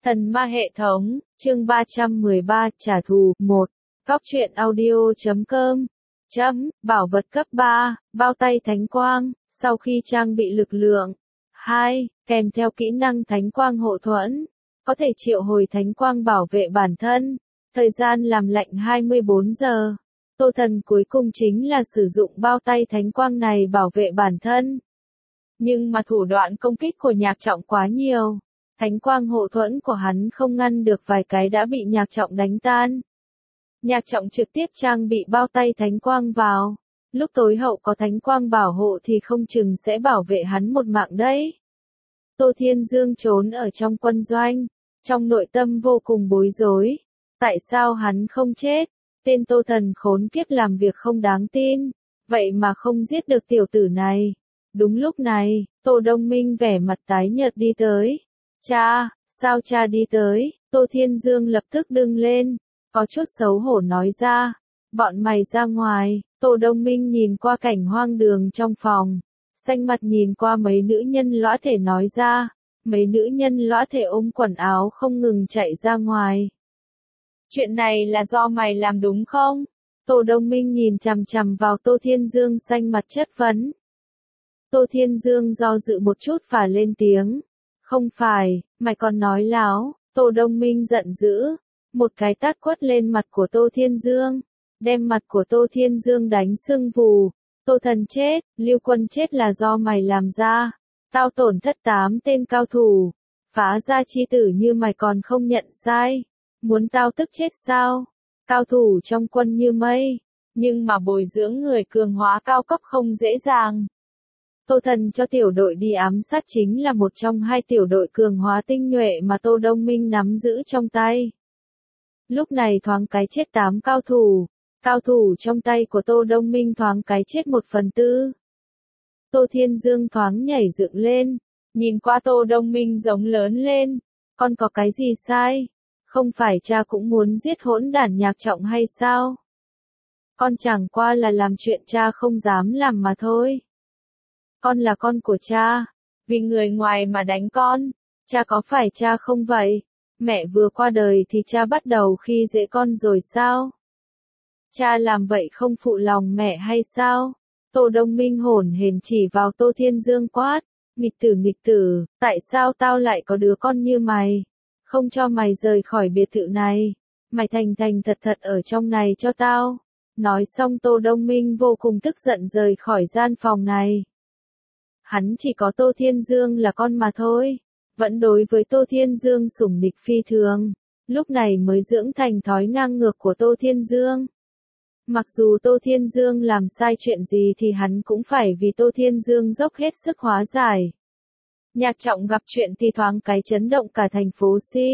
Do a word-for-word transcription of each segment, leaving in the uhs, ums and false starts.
Thần ma hệ thống, chương ba trăm mười ba, trả thù, một. Góc truyện audio chấm com. Chấm, bảo vật cấp ba, bao tay thánh quang, sau khi trang bị lực lượng. hai. Kèm theo kỹ năng thánh quang hộ thuẫn. Có thể triệu hồi thánh quang bảo vệ bản thân. Thời gian làm lạnh hai mươi bốn giờ. Tô Thần cuối cùng chính là sử dụng bao tay thánh quang này bảo vệ bản thân. Nhưng mà thủ đoạn công kích của Nhạc Trọng quá nhiều. Thánh quang hộ thuẫn của hắn không ngăn được vài cái đã bị Nhạc Trọng đánh tan. Nhạc Trọng trực tiếp trang bị bao tay thánh quang vào. Lúc tối hậu có thánh quang bảo hộ thì không chừng sẽ bảo vệ hắn một mạng đấy. Tô Thiên Dương trốn ở trong quân doanh. Trong nội tâm vô cùng bối rối. Tại sao hắn không chết? Tên Tô Thần khốn kiếp làm việc không đáng tin. Vậy mà không giết được tiểu tử này. Đúng lúc này, Tô Đông Minh vẻ mặt tái nhợt đi tới. Cha, sao cha đi tới? Tô Thiên Dương lập tức đứng lên, có chút xấu hổ nói ra. Bọn mày ra ngoài. Tô Đông Minh nhìn qua cảnh hoang đường trong phòng. Xanh mặt nhìn qua mấy nữ nhân lõa thể nói ra. Mấy nữ nhân lõa thể ôm quần áo không ngừng chạy ra ngoài. Chuyện này là do mày làm đúng không? Tô Đông Minh nhìn chằm chằm vào Tô Thiên Dương xanh mặt chất vấn. Tô Thiên Dương do dự một chút và lên tiếng. Không phải, mày còn nói láo. Tô Đông Minh giận dữ. Một cái tát quất lên mặt của Tô Thiên Dương. Đem mặt của Tô Thiên Dương đánh sưng vù. Tô Thần chết, Lưu Quân chết là do mày làm ra. Tao tổn thất tám tên cao thủ. Phá ra chi tử như mày còn không nhận sai. Muốn tao tức chết sao? Cao thủ trong quân như mây. Nhưng mà bồi dưỡng người cường hóa cao cấp không dễ dàng. Tô Thần cho tiểu đội đi ám sát chính là một trong hai tiểu đội cường hóa tinh nhuệ mà Tô Đông Minh nắm giữ trong tay. Lúc này thoáng cái chết tám cao thủ. Cao thủ trong tay của Tô Đông Minh thoáng cái chết một phần tư. Tô Thiên Dương thoáng nhảy dựng lên. Nhìn qua Tô Đông Minh giống lớn lên. Con có cái gì sai? Không phải cha cũng muốn giết hỗn đản Nhạc Trọng hay sao? Con chẳng qua là làm chuyện cha không dám làm mà thôi. Con là con của cha. Vì người ngoài mà đánh con. Cha có phải cha không vậy? Mẹ vừa qua đời thì cha bắt đầu khi dễ con rồi sao? Cha làm vậy không phụ lòng mẹ hay sao? Tô Đông Minh hổn hển chỉ vào Tô Thiên Dương quát. Nghịch tử nghịch tử, tại sao tao lại có đứa con như mày? Không cho mày rời khỏi biệt thự này. Mày thành thành thật thật ở trong này cho tao. Nói xong Tô Đông Minh vô cùng tức giận rời khỏi gian phòng này. Hắn chỉ có Tô Thiên Dương là con mà thôi. Vẫn đối với Tô Thiên Dương sủng nịch phi thường. Lúc này mới dưỡng thành thói ngang ngược của Tô Thiên Dương. Mặc dù Tô Thiên Dương làm sai chuyện gì thì hắn cũng phải vì Tô Thiên Dương dốc hết sức hóa giải. Nhạc Trọng gặp chuyện thì thoáng cái chấn động cả thành phố Si.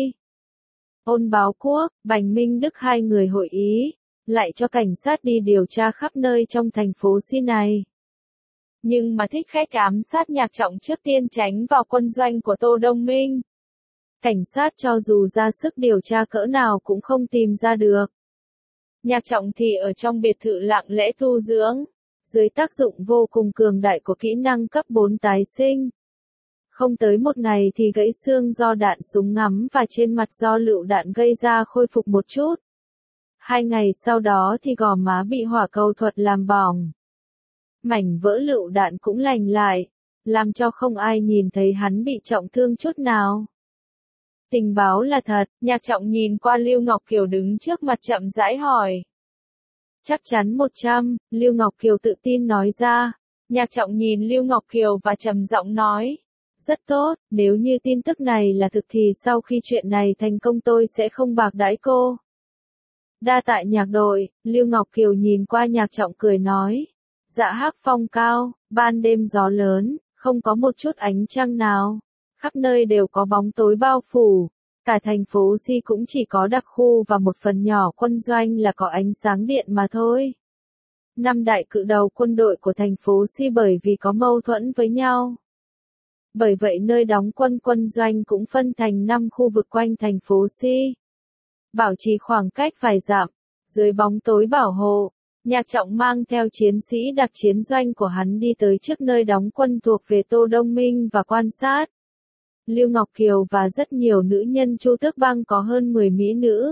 Ôn Báo Quốc, Bành Minh Đức hai người hội ý, lại cho cảnh sát đi điều tra khắp nơi trong thành phố Si này. Nhưng mà thích khách ám sát Nhạc Trọng trước tiên tránh vào quân doanh của Tô Đông Minh. Cảnh sát cho dù ra sức điều tra cỡ nào cũng không tìm ra được. Nhạc Trọng thì ở trong biệt thự lặng lẽ tu dưỡng, dưới tác dụng vô cùng cường đại của kỹ năng cấp bốn tái sinh. Không tới một ngày thì gãy xương do đạn súng ngắm và trên mặt do lựu đạn gây ra khôi phục một chút. Hai ngày sau đó thì gò má bị hỏa cầu thuật làm bỏng. Mảnh vỡ lựu đạn cũng lành lại, làm cho không ai nhìn thấy hắn bị trọng thương chút nào. Tình báo là thật. Nhạc Trọng nhìn qua Lưu Ngọc Kiều đứng trước mặt chậm rãi hỏi. Chắc chắn một trăm, Lưu Ngọc Kiều tự tin nói ra. Nhạc Trọng nhìn Lưu Ngọc Kiều và trầm giọng nói. Rất tốt, nếu như tin tức này là thực thì sau khi chuyện này thành công tôi sẽ không bạc đãi cô. Đa tại Nhạc đội, Lưu Ngọc Kiều nhìn qua Nhạc Trọng cười nói. Dạ hắc phong cao, ban đêm gió lớn, không có một chút ánh trăng nào. Khắp nơi đều có bóng tối bao phủ. Cả thành phố Si cũng chỉ có đặc khu và một phần nhỏ quân doanh là có ánh sáng điện mà thôi. Năm đại cự đầu quân đội của thành phố Si bởi vì có mâu thuẫn với nhau. Bởi vậy nơi đóng quân quân doanh cũng phân thành năm khu vực quanh thành phố Si. Bảo trì khoảng cách vài dặm, dưới bóng tối bảo hộ. Nhạc Trọng mang theo chiến sĩ đặc chiến doanh của hắn đi tới trước nơi đóng quân thuộc về Tô Đông Minh và quan sát. Lưu Ngọc Kiều và rất nhiều nữ nhân Chu Tước Bang có hơn mười mỹ nữ.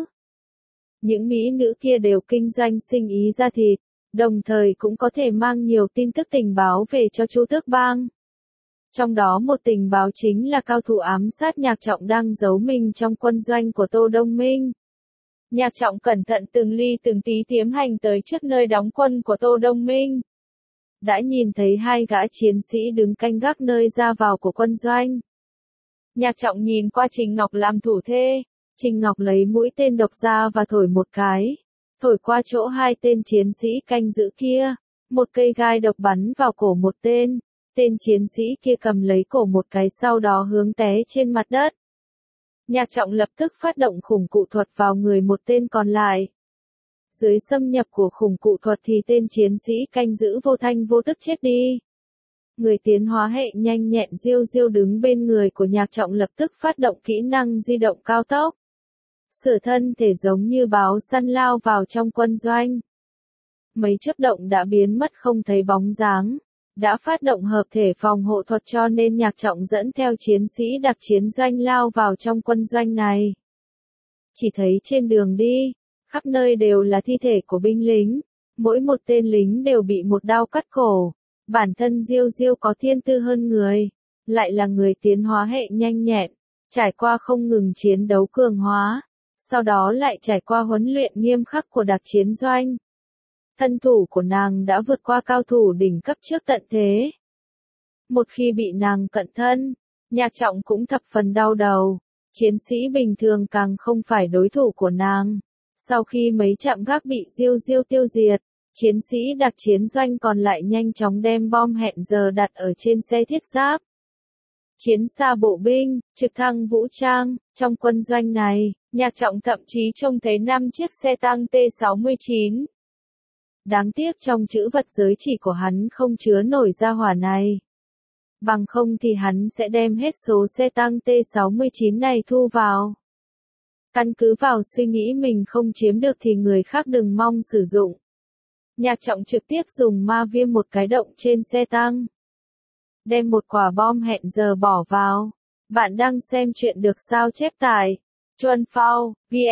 Những mỹ nữ kia đều kinh doanh sinh ý da thịt, đồng thời cũng có thể mang nhiều tin tức tình báo về cho Chu Tước Bang. Trong đó một tình báo chính là cao thủ ám sát Nhạc Trọng đang giấu mình trong quân doanh của Tô Đông Minh. Nhạc Trọng cẩn thận từng ly từng tí tiến hành tới trước nơi đóng quân của Tô Đông Minh. Đã nhìn thấy hai gã chiến sĩ đứng canh gác nơi ra vào của quân doanh. Nhạc Trọng nhìn qua Trình Ngọc làm thủ thê. Trình Ngọc lấy mũi tên độc ra và thổi một cái. Thổi qua chỗ hai tên chiến sĩ canh giữ kia. Một cây gai độc bắn vào cổ một tên. Tên chiến sĩ kia cầm lấy cổ một cái sau đó hướng té trên mặt đất. Nhạc Trọng lập tức phát động khủng cụ thuật vào người một tên còn lại. Dưới xâm nhập của khủng cụ thuật thì tên chiến sĩ canh giữ vô thanh vô tức chết đi. Người tiến hóa hệ nhanh nhẹn Diêu Diêu đứng bên người của Nhạc Trọng lập tức phát động kỹ năng di động cao tốc. Sửa thân thể giống như báo săn lao vào trong quân doanh. Mấy chớp động đã biến mất không thấy bóng dáng. Đã phát động hợp thể phòng hộ thuật cho nên Nhạc Trọng dẫn theo chiến sĩ đặc chiến doanh lao vào trong quân doanh này. Chỉ thấy trên đường đi, khắp nơi đều là thi thể của binh lính. Mỗi một tên lính đều bị một đao cắt cổ. Bản thân Diêu Diêu có thiên tư hơn người, lại là người tiến hóa hệ nhanh nhẹn, trải qua không ngừng chiến đấu cường hóa, sau đó lại trải qua huấn luyện nghiêm khắc của đặc chiến doanh. Thân thủ của nàng đã vượt qua cao thủ đỉnh cấp trước tận thế. Một khi bị nàng cận thân, Nhạc Trọng cũng thập phần đau đầu, chiến sĩ bình thường càng không phải đối thủ của nàng. Sau khi mấy trạm gác bị Diêu Diêu tiêu diệt, chiến sĩ đặc chiến doanh còn lại nhanh chóng đem bom hẹn giờ đặt ở trên xe thiết giáp. Chiến xa bộ binh, trực thăng vũ trang, trong quân doanh này, Nhạc Trọng thậm chí trông thấy năm chiếc xe tăng T sáu mươi chín. Đáng tiếc trong chữ vật giới chỉ của hắn không chứa nổi ra hỏa này. Bằng không thì hắn sẽ đem hết số xe tăng T sáu mươi chín này thu vào. Căn cứ vào suy nghĩ mình không chiếm được thì người khác đừng mong sử dụng. Nhạc Trọng trực tiếp dùng ma viêm một cái động trên xe tăng. Đem một quả bom hẹn giờ bỏ vào. Bạn đang xem chuyện được sao chép tải. Chuan Phao,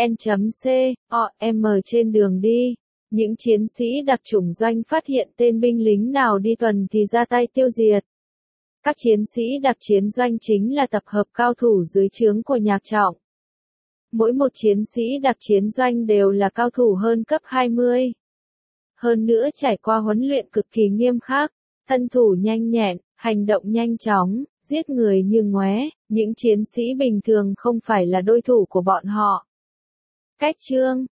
vn.com trên đường đi. Những chiến sĩ đặc chủng doanh phát hiện tên binh lính nào đi tuần thì ra tay tiêu diệt. Các chiến sĩ đặc chiến doanh chính là tập hợp cao thủ dưới trướng của Nhạc Trọng. Mỗi một chiến sĩ đặc chiến doanh đều là cao thủ hơn cấp hai mươi. Hơn nữa trải qua huấn luyện cực kỳ nghiêm khắc, thân thủ nhanh nhẹn, hành động nhanh chóng, giết người như ngoé, những chiến sĩ bình thường không phải là đối thủ của bọn họ. Cách chương